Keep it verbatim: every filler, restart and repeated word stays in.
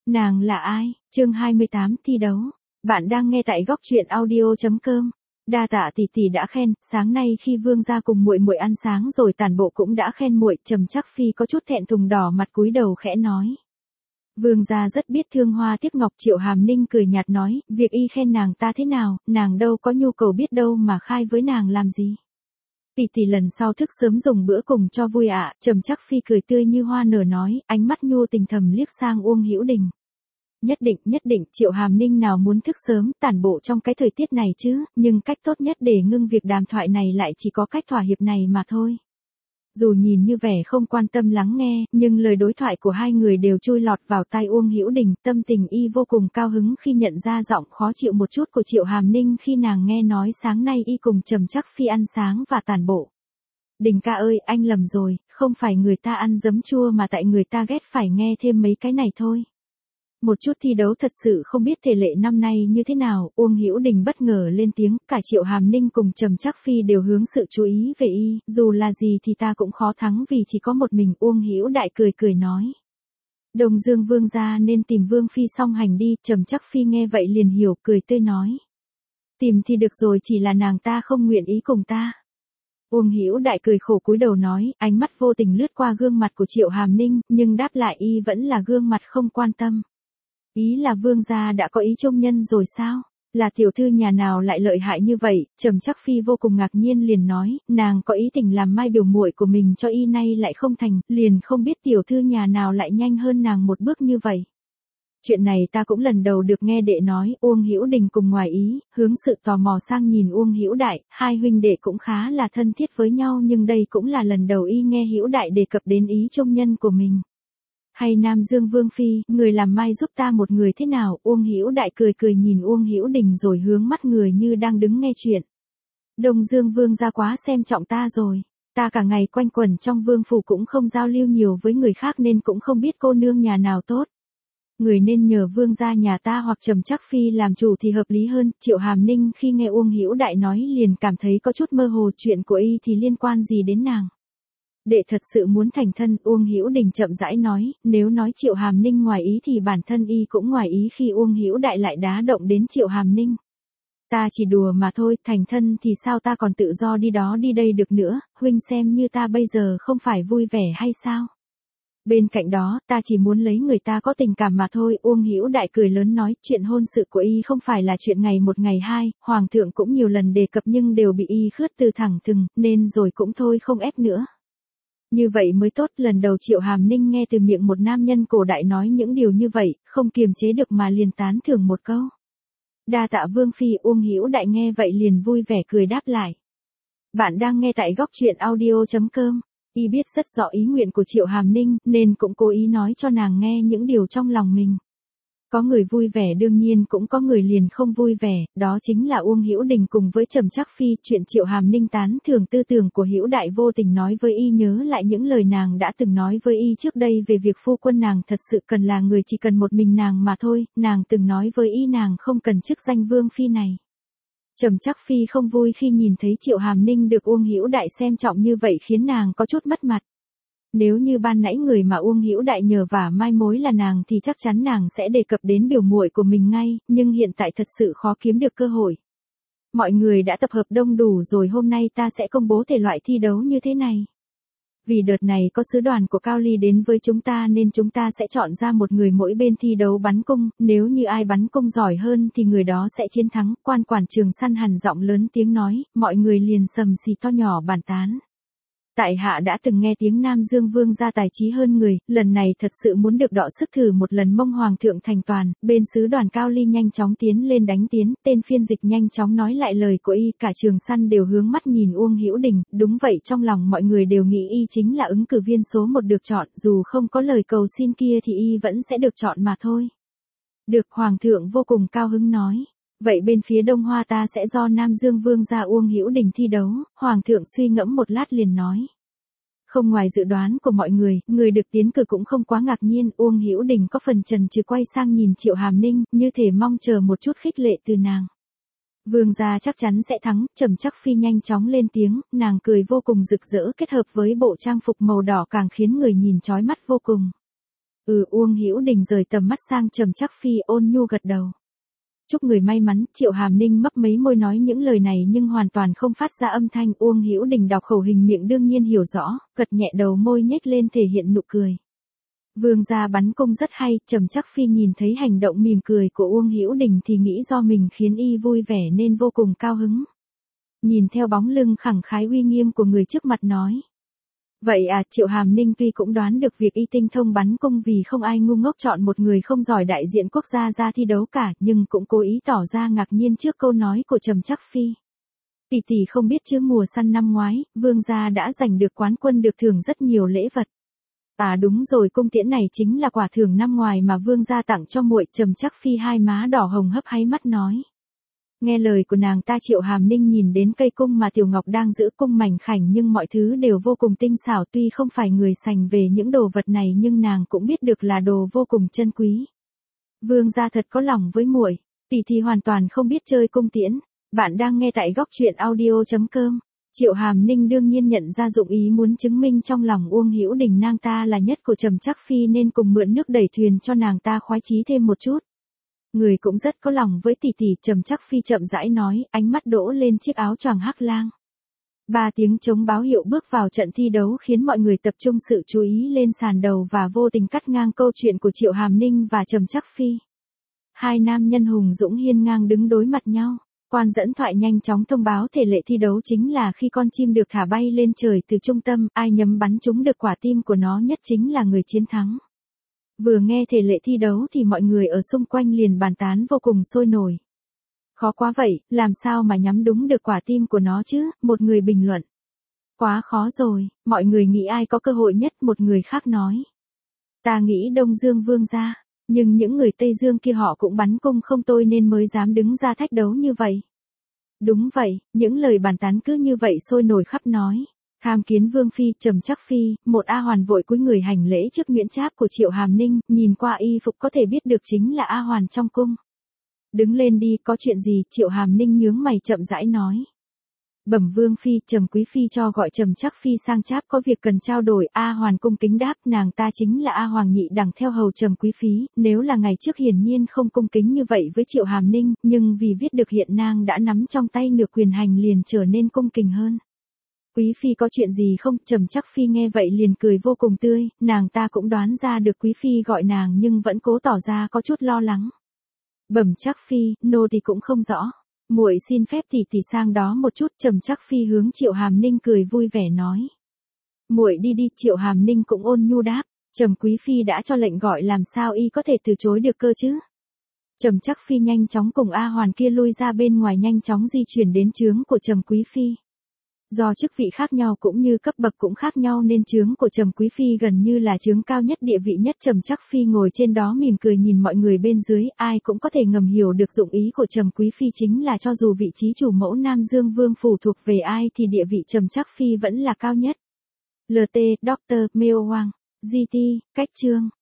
Nàng là ai? Chương hai mươi tám thi đấu. Bạn đang nghe tại góc truyện audio chấm com. Đa tạ tỷ tỷ đã khen, sáng nay khi Vương gia cùng muội muội ăn sáng rồi tản bộ cũng đã khen muội. Trầm Chắc Phi có chút thẹn thùng đỏ mặt cúi đầu khẽ nói. Vương gia rất biết thương hoa tiếc ngọc. Triệu Hàm Ninh cười nhạt nói, việc y khen nàng ta thế nào, nàng đâu có nhu cầu biết đâu mà khai với nàng làm gì. Tỷ tỷ lần sau thức sớm dùng bữa cùng cho vui ạ. À. Trầm Chắc Phi cười tươi như hoa nở nói, ánh mắt nhu tình thầm liếc sang Uông Hữu Đình. Nhất định, nhất định, Triệu Hàm Ninh nào muốn thức sớm, tản bộ trong cái thời tiết này chứ, nhưng cách tốt nhất để ngưng việc đàm thoại này lại chỉ có cách thỏa hiệp này mà thôi. Dù nhìn như vẻ không quan tâm lắng nghe, nhưng lời đối thoại của hai người đều chui lọt vào tai Uông Hữu Đình, tâm tình y vô cùng cao hứng khi nhận ra giọng khó chịu một chút của Triệu Hàm Ninh khi nàng nghe nói sáng nay y cùng Trầm Chắc Phi ăn sáng và tản bộ. Đình ca ơi, anh lầm rồi, không phải người ta ăn giấm chua mà tại người ta ghét phải nghe thêm mấy cái này thôi. Một chút thi đấu thật sự không biết thể lệ năm nay như thế nào, Uông Hữu Đình bất ngờ lên tiếng, cả Triệu Hàm Ninh cùng Trầm Chắc Phi đều hướng sự chú ý về y, dù là gì thì ta cũng khó thắng vì chỉ có một mình. Uông Hữu Đại cười cười nói. Đông Dương Vương gia nên tìm Vương Phi song hành đi. Trầm Chắc Phi nghe vậy liền hiểu, cười tươi nói. Tìm thì được rồi, chỉ là nàng ta không nguyện ý cùng ta. Uông Hữu Đại cười khổ cúi đầu nói, ánh mắt vô tình lướt qua gương mặt của Triệu Hàm Ninh, nhưng đáp lại y vẫn là gương mặt không quan tâm. Ý là Vương gia đã có ý trung nhân rồi sao? Là tiểu thư nhà nào lại lợi hại như vậy? Trầm Chắc Phi vô cùng ngạc nhiên liền nói, nàng có ý tình làm mai biểu muội của mình cho y nay lại không thành, liền không biết tiểu thư nhà nào lại nhanh hơn nàng một bước như vậy. Chuyện này ta cũng lần đầu được nghe đệ nói. Uông Hữu Đình cùng ngoài ý, hướng sự tò mò sang nhìn Uông Hữu Đại, hai huynh đệ cũng khá là thân thiết với nhau nhưng đây cũng là lần đầu y nghe Hữu Đại đề cập đến ý trung nhân của mình. Hay Nam Dương Vương Phi, người làm mai giúp ta một người thế nào? Uông Hữu Đại cười cười nhìn Uông Hữu Đình rồi hướng mắt người như đang đứng nghe chuyện. Đông Dương Vương gia quá xem trọng ta rồi. Ta cả ngày quanh quẩn trong vương phủ cũng không giao lưu nhiều với người khác nên cũng không biết cô nương nhà nào tốt. Người nên nhờ Vương gia nhà ta hoặc Trầm Chắc Phi làm chủ thì hợp lý hơn. Triệu Hàm Ninh khi nghe Uông Hữu Đại nói liền cảm thấy có chút mơ hồ, chuyện của y thì liên quan gì đến nàng. Đệ thật sự muốn thành thân. Uông Hữu Đình chậm rãi nói, nếu nói Triệu Hàm Ninh ngoài ý thì bản thân y cũng ngoài ý khi Uông Hữu Đại lại đá động đến Triệu Hàm Ninh. Ta chỉ đùa mà thôi, thành thân thì sao ta còn tự do đi đó đi đây được nữa, huynh xem như ta bây giờ không phải vui vẻ hay sao? Bên cạnh đó, ta chỉ muốn lấy người ta có tình cảm mà thôi. Uông Hữu Đại cười lớn nói, chuyện hôn sự của y không phải là chuyện ngày một ngày hai, hoàng thượng cũng nhiều lần đề cập nhưng đều bị y khước từ thẳng thừng, nên rồi cũng thôi không ép nữa. Như vậy mới tốt. Lần đầu Triệu Hàm Ninh nghe từ miệng một nam nhân cổ đại nói những điều như vậy, không kiềm chế được mà liền tán thưởng một câu. Đa tạ Vương Phi. Uông Hữu Đại nghe vậy liền vui vẻ cười đáp lại. Bạn đang nghe tại góc truyện audio chấm com. Y biết rất rõ ý nguyện của Triệu Hàm Ninh, nên cũng cố ý nói cho nàng nghe những điều trong lòng mình. Có người vui vẻ đương nhiên cũng có người liền không vui vẻ, đó chính là Uông Hữu Đình cùng với Trầm Chắc Phi. Chuyện Triệu Hàm Ninh tán thưởng tư tưởng của Hữu Đại vô tình nói với y nhớ lại những lời nàng đã từng nói với y trước đây về việc phu quân nàng thật sự cần là người chỉ cần một mình nàng mà thôi, nàng từng nói với y nàng không cần chức danh Vương Phi này. Trầm Chắc Phi không vui khi nhìn thấy Triệu Hàm Ninh được Uông Hữu Đại xem trọng như vậy khiến nàng có chút mất mặt. Nếu như ban nãy người mà Uông Hữu Đại nhờ vả mai mối là nàng thì chắc chắn nàng sẽ đề cập đến biểu muội của mình ngay, nhưng hiện tại thật sự khó kiếm được cơ hội. Mọi người đã tập hợp đông đủ rồi, hôm nay ta sẽ công bố thể loại thi đấu như thế này. Vì đợt này có sứ đoàn của Cao Ly đến với chúng ta nên chúng ta sẽ chọn ra một người mỗi bên thi đấu bắn cung, nếu như ai bắn cung giỏi hơn thì người đó sẽ chiến thắng. Quan quản Trường Săn hằn giọng lớn tiếng nói, mọi người liền sầm xì to nhỏ bàn tán. Tại hạ đã từng nghe tiếng Nam Dương Vương gia tài trí hơn người, lần này thật sự muốn được đọ sức thử một lần. Mong hoàng thượng thành toàn. Bên sứ đoàn Cao Ly nhanh chóng tiến lên đánh tiến, tên phiên dịch nhanh chóng nói lại lời của y, cả Trường Săn đều hướng mắt nhìn Uông Hữu Đình. Đúng vậy, trong lòng mọi người đều nghĩ y chính là ứng cử viên số một được chọn, dù không có lời cầu xin kia thì y vẫn sẽ được chọn mà thôi. Được, hoàng thượng vô cùng cao hứng nói. Vậy bên phía Đông Hoa ta sẽ do Nam Dương Vương gia Uông Hữu Đình thi đấu. Hoàng thượng suy ngẫm một lát liền nói. Không ngoài dự đoán của mọi người, người được tiến cử cũng không quá ngạc nhiên. Uông Hữu Đình có phần chần chừ quay sang nhìn Triệu Hàm Ninh, như thể mong chờ một chút khích lệ từ nàng. Vương gia chắc chắn sẽ thắng. Trầm Chắc Phi nhanh chóng lên tiếng, nàng cười vô cùng rực rỡ kết hợp với bộ trang phục màu đỏ càng khiến người nhìn chói mắt vô cùng. Ừ, Uông Hữu Đình rời tầm mắt sang Trầm Trắc Phi, ôn nhu gật đầu. Chúc người may mắn. Triệu Hàm Ninh mấp mấy môi nói những lời này nhưng hoàn toàn không phát ra âm thanh. Uông Hữu Đình đọc khẩu hình miệng đương nhiên hiểu rõ, gật nhẹ đầu môi nhếch lên thể hiện nụ cười. Vương gia bắn cung rất hay. Trầm Trắc Phi nhìn thấy hành động mỉm cười của Uông Hữu Đình thì nghĩ do mình khiến y vui vẻ nên vô cùng cao hứng. Nhìn theo bóng lưng khẳng khái uy nghiêm của người trước mặt nói. Vậy à, Triệu Hàm Ninh tuy cũng đoán được việc y tinh thông bắn cung vì không ai ngu ngốc chọn một người không giỏi đại diện quốc gia ra thi đấu cả, nhưng cũng cố ý tỏ ra ngạc nhiên trước câu nói của Trầm Trắc Phi. Tỷ tỷ không biết chứ mùa săn năm ngoái, Vương gia đã giành được quán quân được thưởng rất nhiều lễ vật. À đúng rồi, cung tiễn này chính là quà thưởng năm ngoài mà Vương gia tặng cho muội. Trầm Trắc Phi hai má đỏ hồng hấp háy mắt nói. Nghe lời của nàng ta, Triệu Hàm Ninh nhìn đến cây cung mà Tiểu Ngọc đang giữ, cung mảnh khảnh nhưng mọi thứ đều vô cùng tinh xảo, tuy không phải người sành về những đồ vật này nhưng nàng cũng biết được là đồ vô cùng chân quý. Vương gia thật có lòng với muội, tỷ thì hoàn toàn không biết chơi cung tiễn. Bạn đang nghe tại góc truyện audio chấm com. Triệu Hàm Ninh đương nhiên nhận ra dụng ý muốn chứng minh trong lòng Uông Hữu Đình nàng ta là nhất của Trầm Trắc Phi nên cùng mượn nước đẩy thuyền cho nàng ta khoái chí thêm một chút. Người cũng rất có lòng với tỷ tỷ. Trầm Trắc Phi chậm rãi nói, ánh mắt đỗ lên chiếc áo choàng hắc lang. Ba tiếng trống báo hiệu bước vào trận thi đấu khiến mọi người tập trung sự chú ý lên sàn đầu và vô tình cắt ngang câu chuyện của Triệu Hàm Ninh và Trầm Trắc Phi. Hai nam nhân hùng dũng hiên ngang đứng đối mặt nhau. Quan dẫn thoại nhanh chóng thông báo thể lệ thi đấu chính là khi con chim được thả bay lên trời từ trung tâm, ai nhắm bắn trúng được quả tim của nó nhất chính là người chiến thắng. Vừa nghe thể lệ thi đấu thì mọi người ở xung quanh liền bàn tán vô cùng sôi nổi. Khó quá vậy, làm sao mà nhắm đúng được quả tim của nó chứ, một người bình luận. Quá khó rồi, mọi người nghĩ ai có cơ hội nhất, một người khác nói. Ta nghĩ Đông Dương Vương gia, nhưng những người Tây Dương kia họ cũng bắn cung không tôi nên mới dám đứng ra thách đấu như vậy. Đúng vậy, những lời bàn tán cứ như vậy sôi nổi khắp nói. Tham kiến Vương Phi. Trầm Trắc Phi, một A Hoàn vội cúi người hành lễ trước miễn tráp của Triệu Hàm Ninh, nhìn qua y phục có thể biết được chính là A Hoàn trong cung. Đứng lên đi, có chuyện gì? Triệu Hàm Ninh nhướng mày chậm rãi nói. Bẩm Vương Phi, Trầm Quý Phi cho gọi Trầm Trắc Phi sang tráp có việc cần trao đổi. A Hoàn cung kính đáp, nàng ta chính là A Hoàng nhị đẳng theo hầu Trầm Quý Phi, nếu là ngày trước hiển nhiên không cung kính như vậy với Triệu Hàm Ninh, nhưng vì biết được hiện nàng đã nắm trong tay nửa quyền hành liền trở nên cung kính hơn. Quý Phi có chuyện gì không? Trầm Trắc Phi nghe vậy liền cười vô cùng tươi, nàng ta cũng đoán ra được Quý Phi gọi nàng nhưng vẫn cố tỏ ra có chút lo lắng. Bẩm Trắc Phi, nô thì cũng không rõ. Muội xin phép tỷ tỷ sang đó một chút. Trầm Trắc Phi hướng Triệu Hàm Ninh cười vui vẻ nói. Muội đi đi. Triệu Hàm Ninh cũng ôn nhu đáp. Trầm Quý Phi đã cho lệnh gọi làm sao y có thể từ chối được cơ chứ? Trầm Trắc Phi nhanh chóng cùng A Hoàn kia lui ra bên ngoài, nhanh chóng di chuyển đến trướng của Trầm Quý Phi. Do chức vị khác nhau cũng như cấp bậc cũng khác nhau nên trướng của Trầm Quý Phi gần như là trướng cao nhất, địa vị nhất. Trầm Trắc Phi ngồi trên đó mỉm cười nhìn mọi người bên dưới, ai cũng có thể ngầm hiểu được dụng ý của Trầm Quý Phi chính là cho dù vị trí chủ mẫu Nam Dương Vương phủ thuộc về ai thì địa vị Trầm Trắc Phi vẫn là cao nhất. lờ tê, Doctor Meo Wang, giê tê, cách chương.